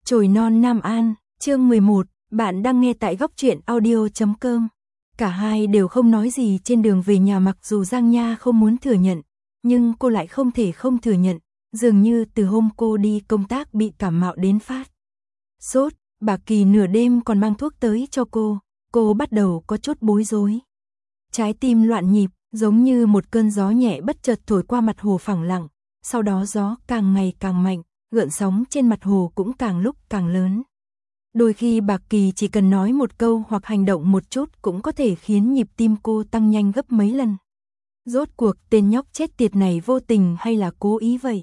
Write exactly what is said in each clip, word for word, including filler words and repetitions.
Chồi non Nam An, chương mười một, bạn đang nghe tại góc truyện audio chấm com. Cả hai đều không nói gì trên đường về nhà, mặc dù Giang Nha không muốn thừa nhận, nhưng cô lại không thể không thừa nhận, dường như từ hôm cô đi công tác bị cảm mạo đến phát sốt, bà Kỳ nửa đêm còn mang thuốc tới cho cô, cô bắt đầu có chút bối rối. Trái tim loạn nhịp, giống như một cơn gió nhẹ bất chợt thổi qua mặt hồ phẳng lặng, sau đó gió càng ngày càng mạnh, gợn sóng trên mặt hồ cũng càng lúc càng lớn. Đôi khi bà Kỳ chỉ cần nói một câu hoặc hành động một chút cũng có thể khiến nhịp tim cô tăng nhanh gấp mấy lần. Rốt cuộc tên nhóc chết tiệt này vô tình hay là cố ý vậy?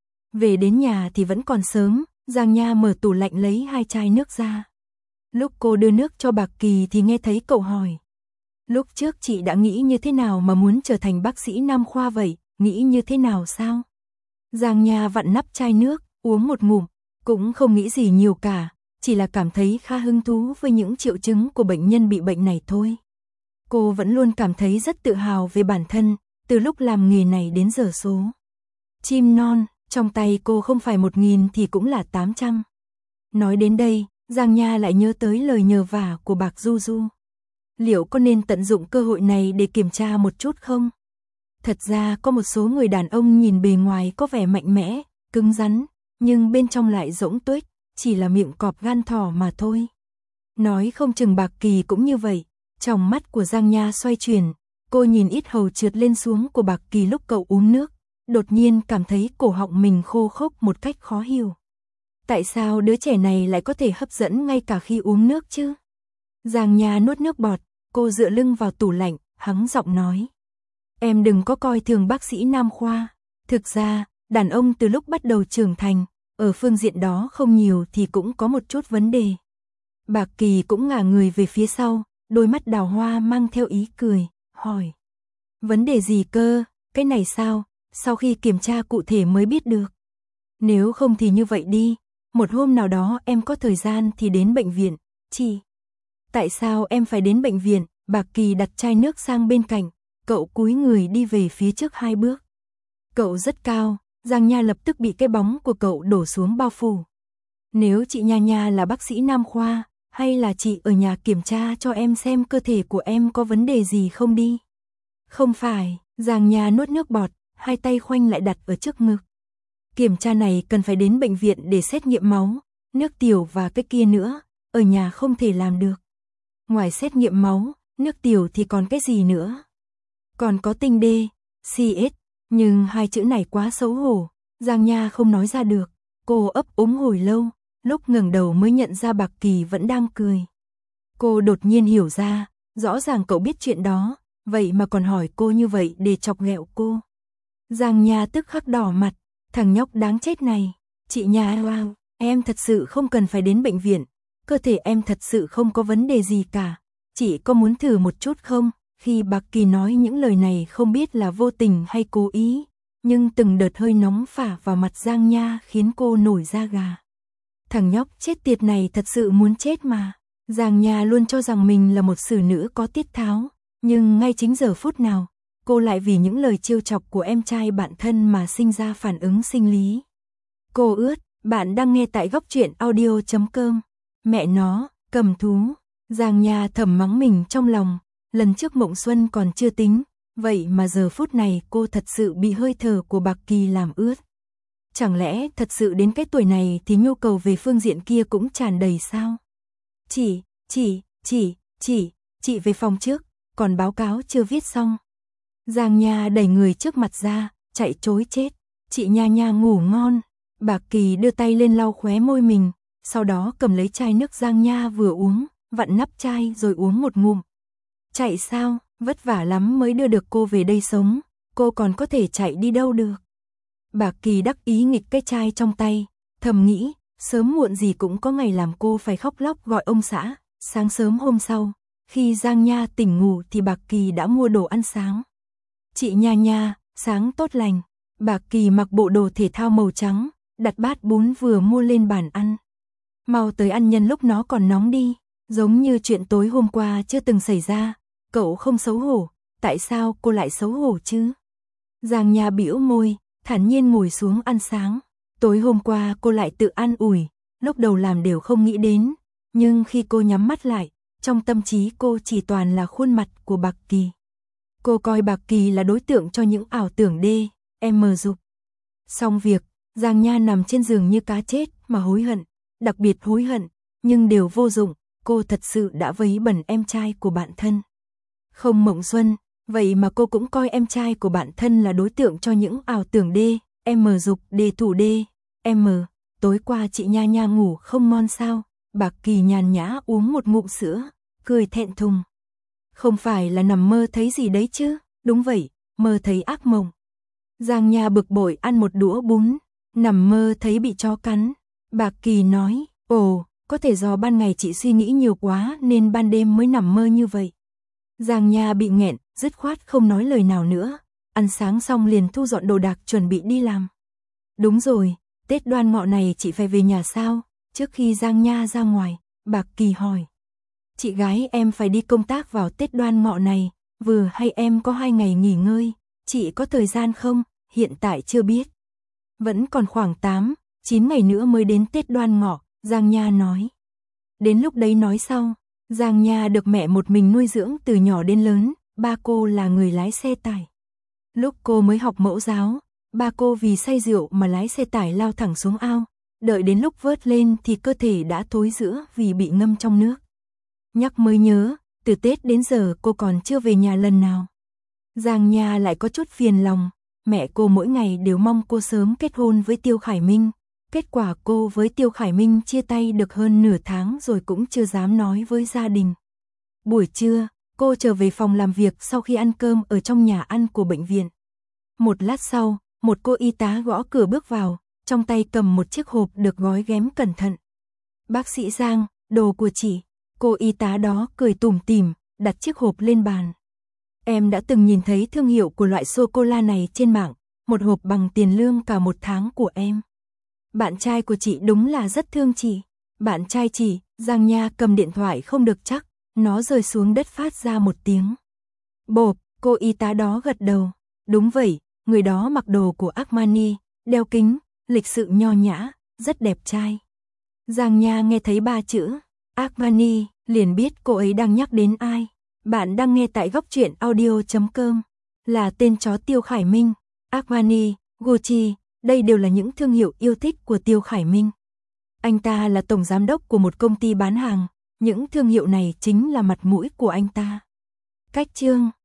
Về đến nhà thì vẫn còn sớm, Giang Nha mở tủ lạnh lấy hai chai nước ra. Lúc cô đưa nước cho bà Kỳ thì nghe thấy cậu hỏi. Lúc trước chị đã nghĩ như thế nào mà muốn trở thành bác sĩ nam khoa vậy, nghĩ như thế nào sao? Giang Nha vặn nắp chai nước, uống một ngụm, cũng không nghĩ gì nhiều cả, chỉ là cảm thấy khá hứng thú với những triệu chứng của bệnh nhân bị bệnh này thôi. Cô vẫn luôn cảm thấy rất tự hào về bản thân, từ lúc làm nghề này đến giờ số chim non, trong tay cô không phải một nghìn thì cũng là tám trăm. Nói đến đây, Giang Nha lại nhớ tới lời nhờ vả của Bạc Du Du. Liệu có nên tận dụng cơ hội này để kiểm tra một chút không? Thật ra có một số người đàn ông nhìn bề ngoài có vẻ mạnh mẽ, cứng rắn, nhưng bên trong lại rỗng tuếch, chỉ là miệng cọp gan thỏ mà thôi. Nói không chừng Bạc Kỳ cũng như vậy. Trong mắt của Giang Nha xoay chuyển, cô nhìn ít hầu trượt lên xuống của Bạc Kỳ lúc cậu uống nước, đột nhiên cảm thấy cổ họng mình khô khốc một cách khó hiểu. Tại sao đứa trẻ này lại có thể hấp dẫn ngay cả khi uống nước chứ? Giang Nha nuốt nước bọt, cô dựa lưng vào tủ lạnh, hắng giọng nói. Em đừng có coi thường bác sĩ nam khoa. Thực ra, đàn ông từ lúc bắt đầu trưởng thành, ở phương diện đó không nhiều thì cũng có một chút vấn đề. Bạc Kỳ cũng ngả người về phía sau, đôi mắt đào hoa mang theo ý cười, hỏi. Vấn đề gì cơ, cái này sao, sau khi kiểm tra cụ thể mới biết được. Nếu không thì như vậy đi, một hôm nào đó em có thời gian thì đến bệnh viện, chị. Tại sao em phải đến bệnh viện? Bạc Kỳ đặt chai nước sang bên cạnh, cậu cúi người đi về phía trước hai bước. Cậu rất cao, Giang Nha lập tức bị cái bóng của cậu đổ xuống bao phủ. Nếu chị Nha Nha là bác sĩ nam khoa, hay là chị ở nhà kiểm tra cho em xem cơ thể của em có vấn đề gì không đi? Không phải, Giang Nha nuốt nước bọt, hai tay khoanh lại đặt ở trước ngực. Kiểm tra này cần phải đến bệnh viện để xét nghiệm máu, nước tiểu và cái kia nữa, ở nhà không thể làm được. Ngoài xét nghiệm máu, nước tiểu thì còn cái gì nữa? Còn có tinh D, xê ét, nhưng hai chữ này quá xấu hổ, Giang Nha không nói ra được. Cô ấp úng hồi lâu, lúc ngẩng đầu mới nhận ra Bạc Kỳ vẫn đang cười. Cô đột nhiên hiểu ra, rõ ràng cậu biết chuyện đó, vậy mà còn hỏi cô như vậy để chọc ghẹo cô. Giang Nha tức khắc đỏ mặt, thằng nhóc đáng chết này. Chị Nha, wow, em thật sự không cần phải đến bệnh viện, cơ thể em thật sự không có vấn đề gì cả. Chị có muốn thử một chút không? Khi Bạc Kỳ nói những lời này không biết là vô tình hay cố ý, nhưng từng đợt hơi nóng phả vào mặt Giang Nha khiến cô nổi da gà. Thằng nhóc chết tiệt này thật sự muốn chết mà. Giang Nha luôn cho rằng mình là một xử nữ có tiết tháo, nhưng ngay chính giờ phút nào, cô lại vì những lời trêu chọc của em trai bạn thân mà sinh ra phản ứng sinh lý. Cô ướt, bạn đang nghe tại góc truyện audio chấm com. Mẹ nó, cầm thú. Giang Nha thầm mắng mình trong lòng, lần trước Mộng Xuân còn chưa tính, vậy mà giờ phút này cô thật sự bị hơi thở của Bạc Kỳ làm ướt. Chẳng lẽ thật sự đến cái tuổi này thì nhu cầu về phương diện kia cũng tràn đầy sao? Chị, chị, chị, chị, chị về phòng trước, còn báo cáo chưa viết xong. Giang Nha đẩy người trước mặt ra, chạy trối chết. Chị Nha Nha ngủ ngon. Bạc Kỳ đưa tay lên lau khóe môi mình, sau đó cầm lấy chai nước Giang Nha vừa uống, vặn nắp chai rồi uống một ngụm. Chạy sao, vất vả lắm mới đưa được cô về đây sống, cô còn có thể chạy đi đâu được. Bạc Kỳ đắc ý nghịch cái chai trong tay, thầm nghĩ, sớm muộn gì cũng có ngày làm cô phải khóc lóc gọi ông xã. Sáng sớm hôm sau, khi Giang Nha tỉnh ngủ thì Bạc Kỳ đã mua đồ ăn sáng. Chị Nha Nha, sáng tốt lành. Bạc Kỳ mặc bộ đồ thể thao màu trắng, đặt bát bún vừa mua lên bàn ăn. Mau tới ăn nhân lúc nó còn nóng đi, giống như chuyện tối hôm qua chưa từng xảy ra. Cậu không xấu hổ, tại sao cô lại xấu hổ chứ? Giang Nha bĩu môi, thản nhiên ngồi xuống ăn sáng. Tối hôm qua cô lại tự an ủi, lúc đầu làm đều không nghĩ đến, nhưng khi cô nhắm mắt lại, trong tâm trí cô chỉ toàn là khuôn mặt của Bạc Kỳ. Cô coi Bạc Kỳ là đối tượng cho những ảo tưởng đê, em dục. Xong việc, Giang Nha nằm trên giường như cá chết mà hối hận, đặc biệt hối hận, nhưng đều vô dụng, cô thật sự đã vấy bẩn em trai của bạn thân. Không Mộng Xuân, vậy mà cô cũng coi em trai của bạn thân là đối tượng cho những ảo tưởng đê, em dục, đề thủ đê, em. Tối qua chị Nha Nha ngủ không ngon sao? Bạc Kỳ nhàn nhã uống một ngụm sữa, cười thẹn thùng. Không phải là nằm mơ thấy gì đấy chứ? Đúng vậy, mơ thấy ác mộng. Giang Nha bực bội ăn một đũa bún, nằm mơ thấy bị chó cắn. Bạc Kỳ nói, ồ, có thể do ban ngày chị suy nghĩ nhiều quá nên ban đêm mới nằm mơ như vậy. Giang Nha bị nghẹn, dứt khoát không nói lời nào nữa, ăn sáng xong liền thu dọn đồ đạc chuẩn bị đi làm. Đúng rồi, Tết Đoan Ngọ này chị phải về nhà sao? Trước khi Giang Nha ra ngoài, Bạc Kỳ hỏi. Chị gái em phải đi công tác vào Tết Đoan Ngọ này, vừa hay em có hai ngày nghỉ ngơi, chị có thời gian không? Hiện tại chưa biết. Vẫn còn khoảng tám, chín ngày nữa mới đến Tết Đoan Ngọ, Giang Nha nói. Đến lúc đấy nói sau, Giang Nha được mẹ một mình nuôi dưỡng từ nhỏ đến lớn, ba cô là người lái xe tải. Lúc cô mới học mẫu giáo, ba cô vì say rượu mà lái xe tải lao thẳng xuống ao, đợi đến lúc vớt lên thì cơ thể đã thối rữa vì bị ngâm trong nước. Nhắc mới nhớ, từ Tết đến giờ cô còn chưa về nhà lần nào. Giang Nha lại có chút phiền lòng, mẹ cô mỗi ngày đều mong cô sớm kết hôn với Tiêu Khải Minh. Kết quả cô với Tiêu Khải Minh chia tay được hơn nửa tháng rồi cũng chưa dám nói với gia đình. Buổi trưa, cô trở về phòng làm việc sau khi ăn cơm ở trong nhà ăn của bệnh viện. Một lát sau, một cô y tá gõ cửa bước vào, trong tay cầm một chiếc hộp được gói ghém cẩn thận. Bác sĩ Giang, đồ của chị. Cô y tá đó cười tủm tỉm, đặt chiếc hộp lên bàn. Em đã từng nhìn thấy thương hiệu của loại sô-cô-la này trên mạng, một hộp bằng tiền lương cả một tháng của em. Bạn trai của chị đúng là rất thương chị. Bạn trai chị, Giang Nha cầm điện thoại không được chắc, nó rơi xuống đất phát ra một tiếng. Bộp, cô y tá đó gật đầu. Đúng vậy, người đó mặc đồ của Armani, đeo kính, lịch sự nho nhã, rất đẹp trai. Giang Nha nghe thấy ba chữ Armani, liền biết cô ấy đang nhắc đến ai. Bạn đang nghe tại góc truyện audio chấm com. Là tên chó Tiêu Khải Minh, Armani, Gucci, đây đều là những thương hiệu yêu thích của Tiêu Khải Minh. Anh ta là tổng giám đốc của một công ty bán hàng, những thương hiệu này chính là mặt mũi của anh ta. Cách chương